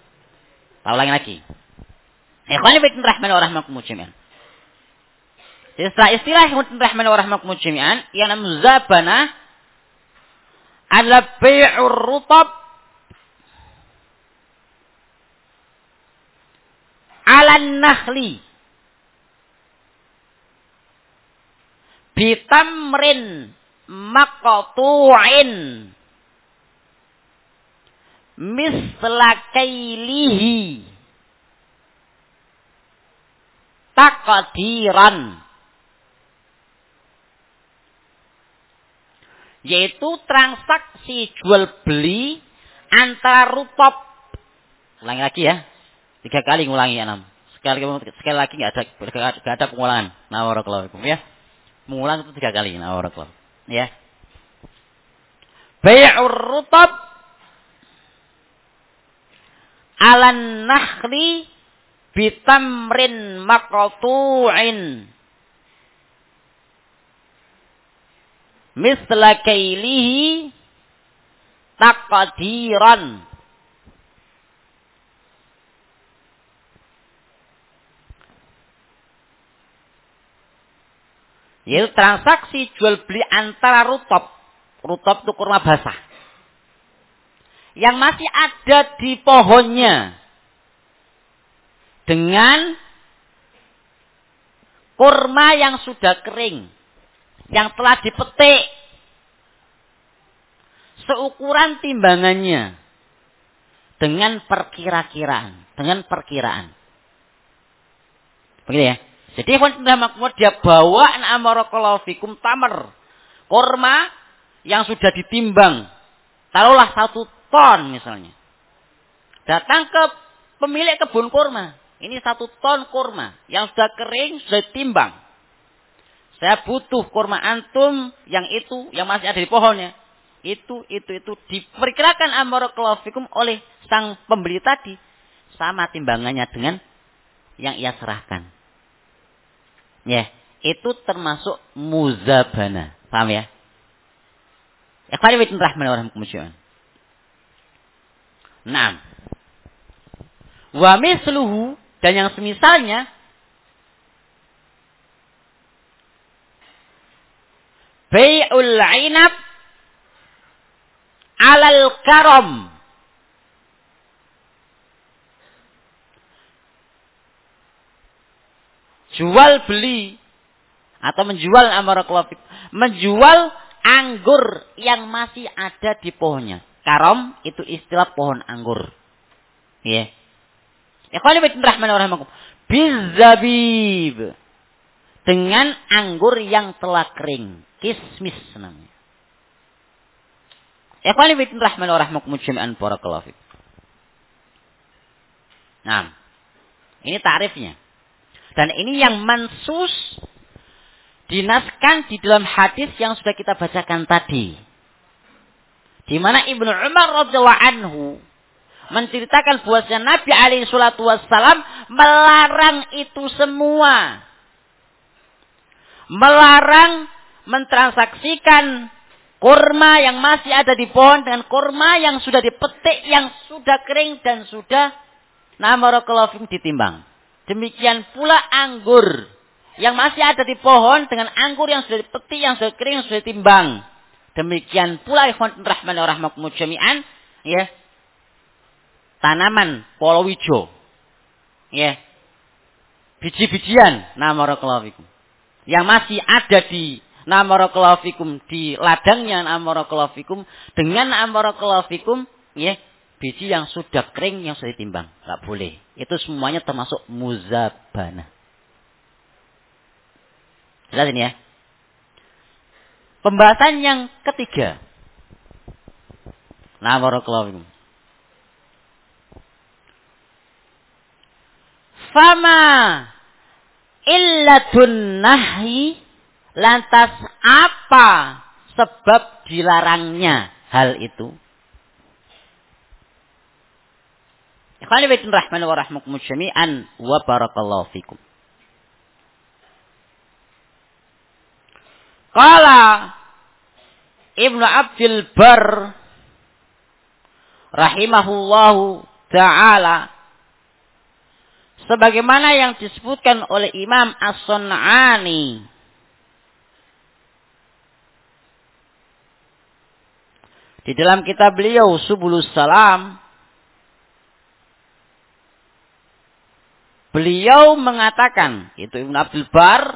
Tahu lagi. Ikhwani fillah rahimahumullah jami'an. Istilah rahman wa rahmakum jami'an yang namanya muzabana adalah bai'ur rutab ala nakhli bitamrin maqtu'in misla kailihi taqdiran, yaitu transaksi jual beli antara rutab. Ulangi lagi ya, 3 kali ngulangi ya, sekali lagi nggak ada pengulangan. Nah, barakallahu fikum ya, mengulang itu 3 kali. Nah, barakallahu ya. Bai'ur rutab alan nakhli bitamrin maqtu'in misla kailihi taqdiran, yaitu transaksi jual beli antara rutab. Rutab itu kurma basah yang masih ada di pohonnya dengan kurma yang sudah kering, yang telah dipetik, seukuran timbangannya dengan perkiraan. Begitu ya. Jadi dia bawa amarakallahu fikum tamar, kurma yang sudah ditimbang, taruhlah 1 ton misalnya. Datang ke pemilik kebun kurma. Ini 1 ton kurma yang sudah kering, sudah ditimbang. Saya butuh kurma antum yang itu, yang masih ada di pohonnya. Itu diperkirakan amarakallahu fikum oleh sang pembeli tadi. Sama timbangannya dengan yang ia serahkan. Ya, itu termasuk muzabana. Paham ya? Ikhwani wa rahmani wa rahmakumullah. Naam. Wa misluhu, dan yang semisalnya bai'ul 'inab 'alal karam, jual beli atau menjual amarakallahu fikum, menjual anggur yang masih ada di pohonnya. Karam itu istilah pohon anggur. Ya. Ikhwani rahmani wa rahmakum. Bizabib, dengan anggur yang telah kering, kismis namanya. Ikhwani rahmani wa rahmakum jami'an barakallahu fikum. Nah, ini tarifnya. Dan ini yang mansus dinaskan di dalam hadis yang sudah kita bacakan tadi. Di mana Ibnu Umar radhiyallahu anhu menceritakan bahwasanya Nabi alaihi salatu wassalam melarang itu semua. Melarang mentransaksikan kurma yang masih ada di pohon dengan kurma yang sudah dipetik, yang sudah kering dan sudah barakallahu fikum ditimbang. Demikian pula anggur yang masih ada di pohon dengan anggur yang sudah dipetik, yang sudah kering, yang sudah ditimbang. Demikian pula ikhwan rahman wa rahmakumullah jami'an, ya. Tanaman palawija. Ya. Biji-bijian barakallahu fikum yang masih ada di barakallahu fikum di ladangnya barakallahu fikum dengan barakallahu fikum, ya, biji yang sudah kering yang sudah ditimbang, enggak boleh. Itu semuanya termasuk muzabana. Jelas ini ya. Pembahasan yang ketiga. Barakallahu fikum. Fama illatun nahyi, lantas apa sebab dilarangnya hal itu? Ikhwani rahmani wa rahmakumullah jami'an wa barakallahu fikum. Qala Ibnu Abdul Bar rahimahullahu ta'ala, sebagaimana yang disebutkan oleh Imam As-Sun'ani di dalam kitab beliau Subulus Salam. Beliau mengatakan, itu Ibn Abdul Bar,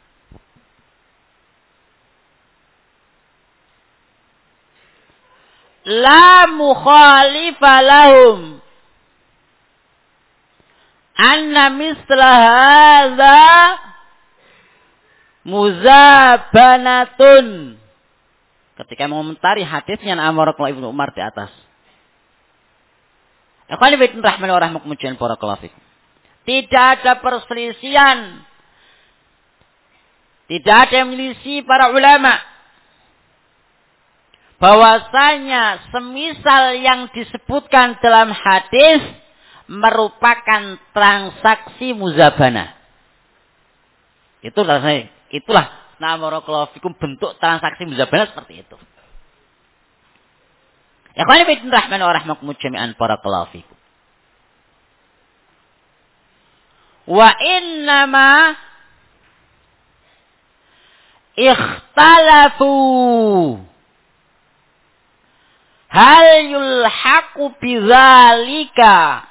la mukhalifa lahum anna misla hadza muzabanatun. Ketika mengomentari hadisnya Amr Ibnu Umar di atas. Ikhwan fillah rahimani wa rahmakumullah barakallahu fikum. Tidak ada perselisihan. Tidak ada yang menyelisih para ulama. Bahwasanya semisal yang disebutkan dalam hadis merupakan transaksi muzabana. Itulah barakallahu fikum bentuk transaksi muzabana seperti itu. Ya qani bidin rahman wa rahmakum jami'an barakallahu fikum. Wa innama ikhtalafu hal yulhaqu bidzalika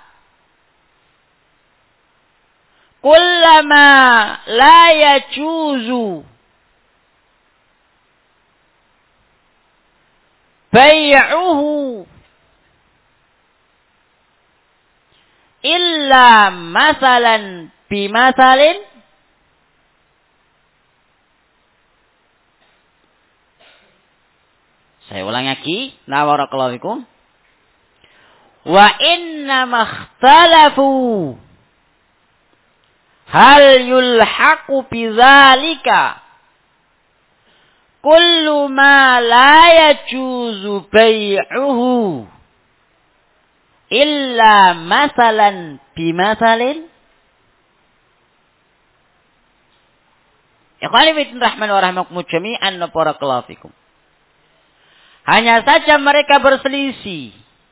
kullama la yajuzu bai'uhu illa masalan bimasalin saya ulang lagi barakallahu fikum wa inna makhtalafu hal yulhaqu bidzalika kullu ma la yajuzu bai'uhu illa masalan bimasalin. Ikhwani fillah rahman wa rahmakumullah jami'an barakallahu fikum. Hanya saja mereka berselisih.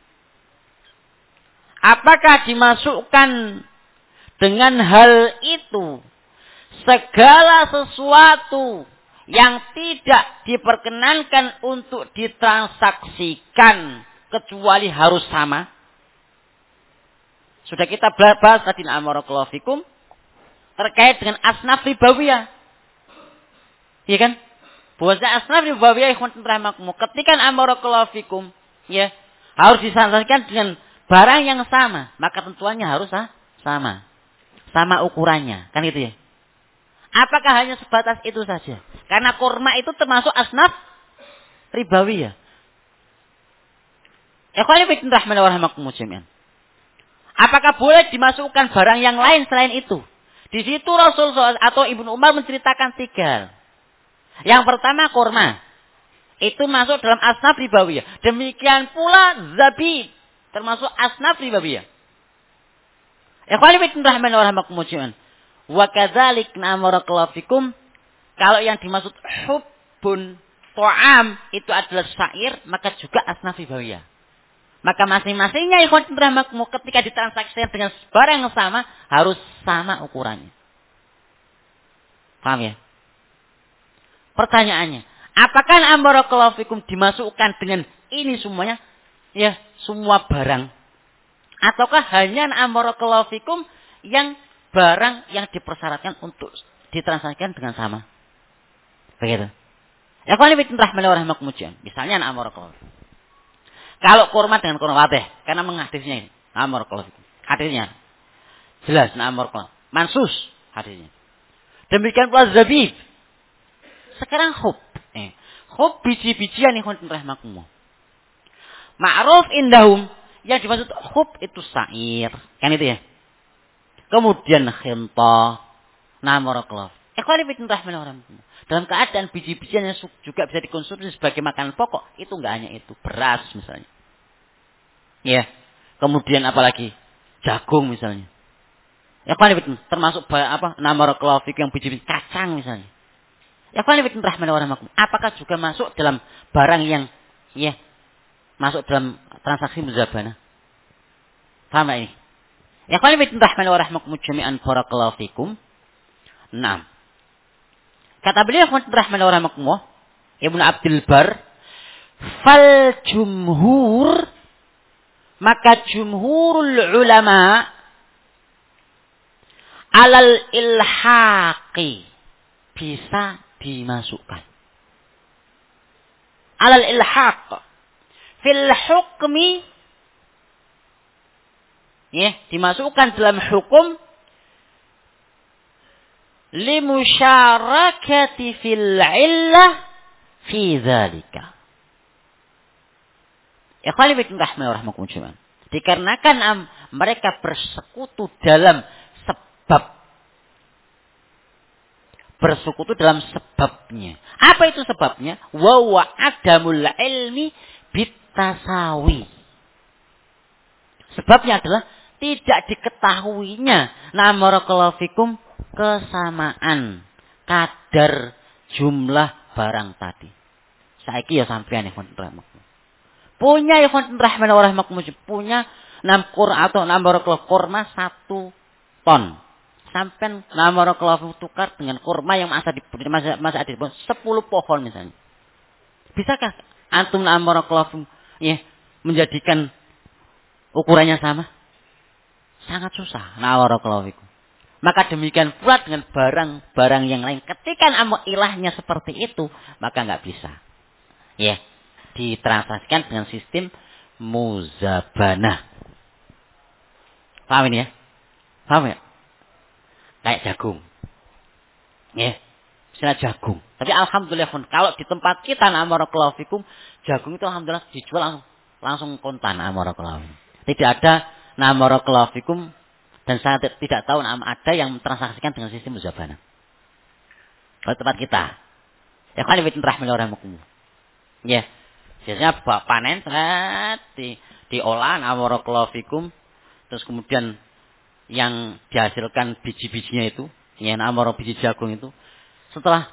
Apakah dimasukkan dengan hal itu segala sesuatu yang tidak diperkenankan untuk ditransaksikan kecuali harus sama? Sudah kita bahas tadi barakallahu fikum terkait dengan asnaf ribawiyah. Iya kan? Bahwasanya asnaf ribawiyah ikhwan rahimakumullah ketika barakallahu fikum ya harus ditransaksikan dengan barang yang sama, maka tentuannya harus sama. Sama ukurannya, kan gitu ya. Apakah hanya sebatas itu saja? Karena kurma itu termasuk asnaf ribawiyah. Ikhwan fillah rahman wa rahmakumullah jami'an. Apakah boleh dimasukkan barang yang lain selain itu? Di situ Rasul atau Ibnu Umar menceritakan 3 hal. Yang pertama kurma. Itu masuk dalam asnaf ribawiyah. Demikian pula zabib. Termasuk asnaf ribawiyah. Ikhwani fillah rahman wa rahmakumullah. Wa kadzalik barakallahu fikum. Kalau yang dimaksud hubbun ta'am itu adalah syair, maka juga asnaf ribawiyah. Maka masing-masingnya ikhwan rahmatullah ketika ditransaksikan dengan barang yang sama harus sama ukurannya. Paham ya? Pertanyaannya, apakah barakallahu fikum dimasukkan dengan ini semuanya? Ya, semua barang. Ataukah hanya barakallahu fikum yang barang yang dipersyaratkan untuk ditransaksikan dengan sama? Begitu. Ya qani bidin rahmani wa rahmakumullah. Misalnya barakallahu fikum. Kalau kurma dengan kurma watih, karena menghadisnya ini. Barakallahu fikum. Hadisnya jelas barakallahu. Mansus hadisnya. Demikian pula zabib. Sekarang hub. Hub biji-bijian ikhwan rahimakumullah. Ma'ruf indahum. Yang dimaksud hub itu syair. Kan itu ya. Kemudian khintah. Barakallahu. Ikhwan rahimakumullah. Dalam keadaan biji-bijian yang juga bisa dikonsumsi sebagai makanan pokok. Itu enggak hanya itu. Beras misalnya. Ya. Kemudian apalagi? Jagung misalnya. Ikhwan termasuk barakallahu fikum yang biji-biji kacang misalnya. Ikhwan rahimahumullah. Apakah juga masuk dalam barang yang masuk dalam transaksi muzabana? Paham ini? Ya qani bitin rahman wa rahmakum jami'an barakallahu fikum. Naam. Kata beliau rahman wa rahmakumullah Ibnu Abdul Bar, fal jumhur, maka jumhurul ulama alal ilhaqi, bisa dimasukkan. Alal ilhaq fil hukmi, ya, dimasukkan dalam hukum limusyarakati fil illah fi dzalika. Ikhwani bikum rahmatullahi wabarakatuh. Dikarenakan mereka bersekutu dalam sebab. Bersekutu dalam sebabnya. Apa itu sebabnya? Wa wa adamul ilmi bitasawi. Sebabnya adalah tidak diketahuinya barakallahu fikum kesamaan kadar jumlah barang tadi. Saiki ya sampeyan ikhwan rahmatullah. Punya ikhwan rahmatullah punya 6 kur atau 6 barakallahu kurma 1 ton. Sampai barakallahu tukar dengan kurma yang masa ada di 10 pohon misalnya. Bisakah antum barakallahu ya menjadikan ukurannya sama? Sangat susah. Barakallahu fikum. Maka demikian pula dengan barang-barang yang lain. Ketika ilahnya seperti itu, maka nggak bisa. Ya, ditransaksikan dengan sistem muzabanah. Paham ini ya? Paham ya? Kayak jagung. Ya, misalnya jagung. Tapi alhamdulillah kalau di tempat kita barakallahu fikum, jagung itu alhamdulillah dijual langsung kontan barakallahu. Tidak ada barakallahu fikum, dan saya tidak tahu ada yang mentransaksikan dengan sistem muzabanah. Kalau tempat kita. Ya kan ibn rahimahullah. Ya. Biasanya panen diolah barakallahu fikum, terus kemudian yang dihasilkan biji-bijinya itu, ya biji jagung itu, setelah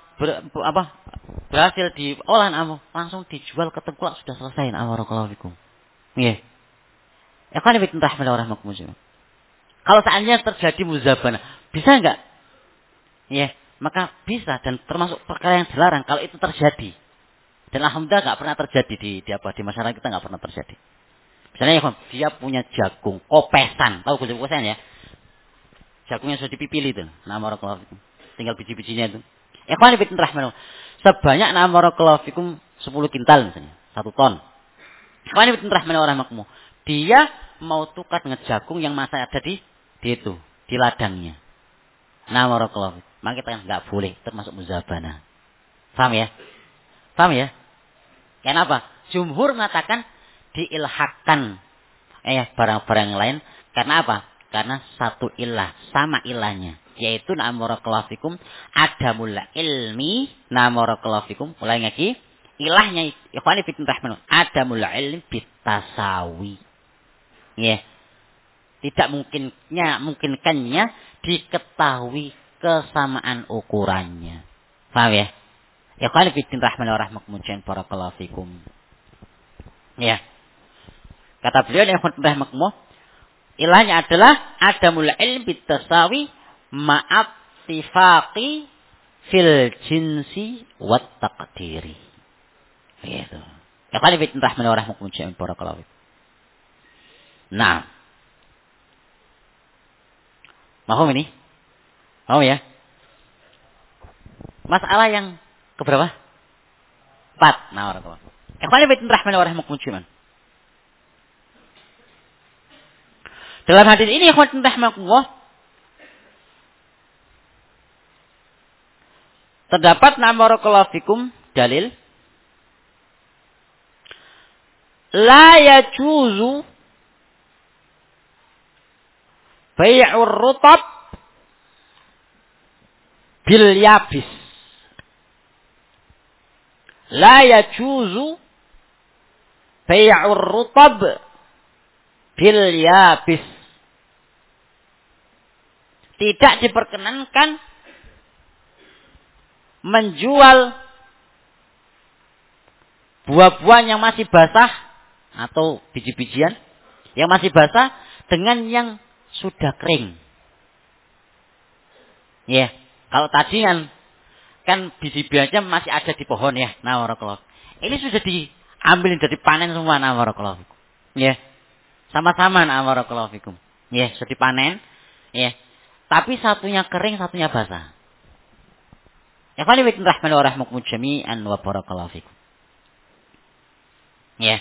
berhasil diolah langsung dijual ke tengkulak, sudah selesai barakallahu fikum. Ya. Ya kan ibn rahimahullah. Kalau seandainya terjadi muzabanah, bisa enggak? Ya, maka bisa, dan termasuk perkara yang dilarang kalau itu terjadi. Dan alhamdulillah enggak pernah terjadi di masyarakat kita, enggak pernah terjadi. Misalnya ya, dia punya jagung kopesan, tahu kopesan ya? Jagungnya sudah dipipili itu, barakallahu fikum. Tinggal biji-bijinya itu. Ikhwan fillah rahimahullah. Sebanyak barakallahu fikum 10 kintal misalnya, 1 ton. Ikhwan fillah rahimahullah. Dia mau tukar dengan jagung yang masih ada di ladangnya. Barakallahu fikum. Maka kita enggak boleh termasuk muzabanah. Paham ya? Paham ya? Kenapa? Jumhur mengatakan diilhakkan barang-barang yang lain. Karena apa? Karena satu ilah, sama ilahnya. Yaitu barakallahu fikum adamul ilmi, barakallahu fikum. Mulai lagi. Ilahnya, ikhwani fikum rahmanullah, adamul ilmi bitasawi. Ya. Tidak mungkinkannya diketahui kesamaan ukurannya. Paham ya? Ya qala fitin rahmanallah rahmakumullah barakallahu fikum. Ya. Kata beliau yang rahmakumullah, ilahnya adalah adamul ilm bitasawi ma'at tifaqi fil jinsi wat taqdiri. Gitu. Ya qala fitin rahmanallah rahmakumullah barakallahu fikum. Nah. Mahum ini? Mau ya? Masalah yang keberapa? 4. Nah, warahmatullah. Ikhwani baitin rahmani wa rahmakumullah. Dalam hadis ini ikhwani rahmakumullah terdapat barakallahu fikum dalil la yajuzu bai'ur rutab bil yabis. La yajuzu bai'ur rutab bil yabis. Tidak diperkenankan menjual buah-buahan yang masih basah atau biji-bijian yang masih basah dengan yang sudah kering. Ya, kalau tadi kan biji-bijinya masih ada di pohon ya. Nah, barakallahu. Ini sudah diambil, sudah dipanen semua. Nah, barakallahu. Ya, sama-sama. Nah, barakallahu fikum. Ya, sudah dipanen. Ya, tapi satunya kering, satunya basah. Ya, qali bi'in rahmani wa rahmakum jami'an wa barakallahu fikum. Ya.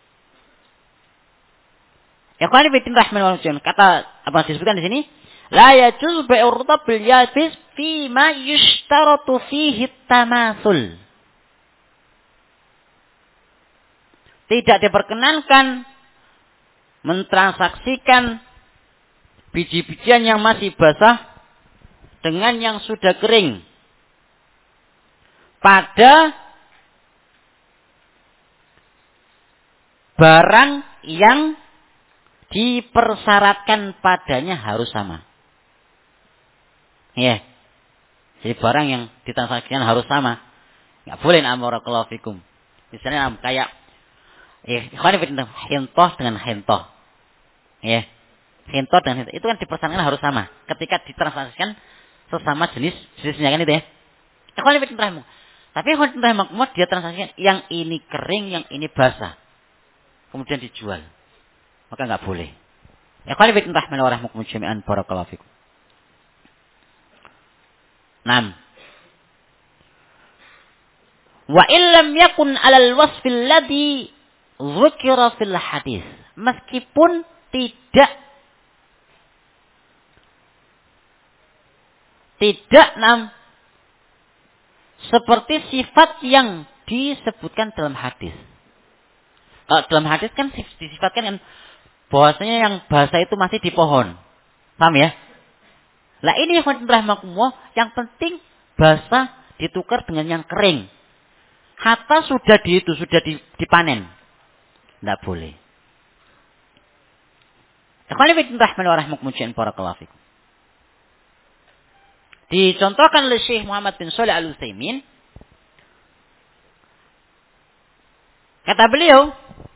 Ya, qali bi'in rahmani wa rahmakum. Kata apa disebutkan di sini? La yajuz bai'ur rutab bil yabis fi ma yushtaratu fihi tamasul. Tidak diperkenankan mentransaksikan biji-bijian yang masih basah dengan yang sudah kering pada barang yang dipersyaratkan padanya harus sama. Ya. Jadi barang yang ditransaksikan harus sama. Enggak boleh barakallahu fikum. Misalnya kayak ikhwan fillah hentoh dengan hentoh. Ya. Hentoh dengan hentoh itu kan dipersyaratkan harus sama ketika ditransaksikan sesama jenisnya kan itu ya. Ikhwan fillah. Tapi ikhwan fillah dia transaksikan yang ini kering, yang ini basah. Kemudian dijual. Maka enggak boleh. Ikhwan fillah wa rahmakum jami'an barakallahu fikum. 6. Wa illam yakun 'alal wasfil ladzi dzukira fil hadis. Meskipun tidak seperti sifat yang disebutkan dalam hadis. Kalau dalam hadis kan disifatkan kan bahwasanya yang basah itu masih di pohon. Paham ya? Lah ini rahmakumullah, yang penting basah ditukar dengan yang kering. Hatta sudah dipanen. Tidak boleh. Dicontohkan oleh Syekh Muhammad bin Shalih Al-Utsaimin. Kata beliau,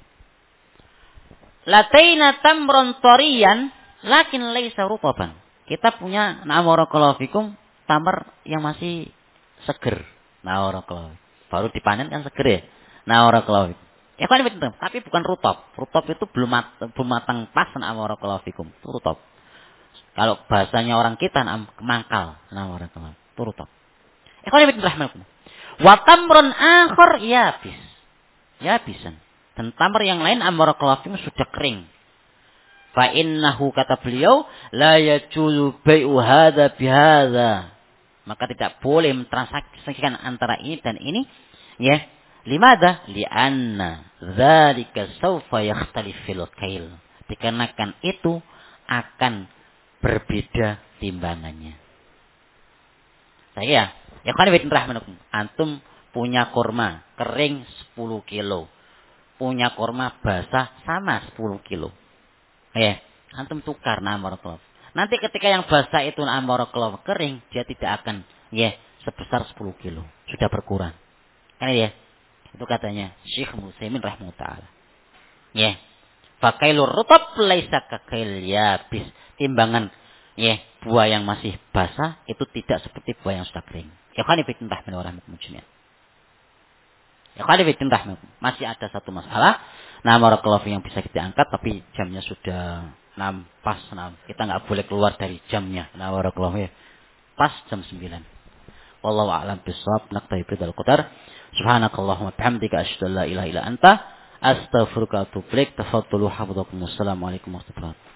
lataina tamron tariyan lakin laisa rutaban. Kita punya barakallahu fikum tamar yang masih seger. Barakallahu. Baru dipanen kan seger ya. Barakallahu. Ya kan betul, tapi bukan rutab. Rutab itu belum matang pas barakallahu fikum. Itu rutab. Kalau bahasanya orang kita mangkal. Barakallahu. Itu rutab. Ya kan betul rahmatullah. Wa tamrun akhar yabis. Yabisan. Dan tamar yang lain barakallahu fikum sudah kering. Fa innahu kata beliau la yajulu bai'u hadza bihadza. Maka tidak boleh mentransaksikan antara ini dan ini ya. Limadza? Li'anna dzalika sawfa yakhtalif fil kail. Dikarenakan itu akan berbeda timbangannya. Saya ya kan rahmanakum. Antum punya kurma kering 10 kilo. Punya kurma basah sama 10 kilo. Ya, antum tukar barakallahu. Nanti ketika yang basah itu barakallahu kering, dia tidak akan sebesar 10 kilo. Sudah berkurang. Kan ya? Itu katanya Syekh Utsaimin rahimahullah taala. Ya. Fakailur rutab laisa kakail yabis. Timbangan buah yang masih basah itu tidak seperti buah yang sudah kering. Ya kan fitin rahimahullah. Ya kan fitin rahimahullah. Masih ada satu masalah. Barakallahu yang bisa kita angkat tapi jamnya sudah pas. Kita nggak boleh keluar dari jamnya. Barakallahu ya. Pas jam 9. Wallahu a'lam bishawab. Naqta'i bidal qadar. Subhanakallahumma bihamdika asyhadu an la ilaha illa anta astaghfiruka wa atubu ilaik. Tafadhalu hafizakumullah. Assalamualaikum warahmatullahi wabarakatuh.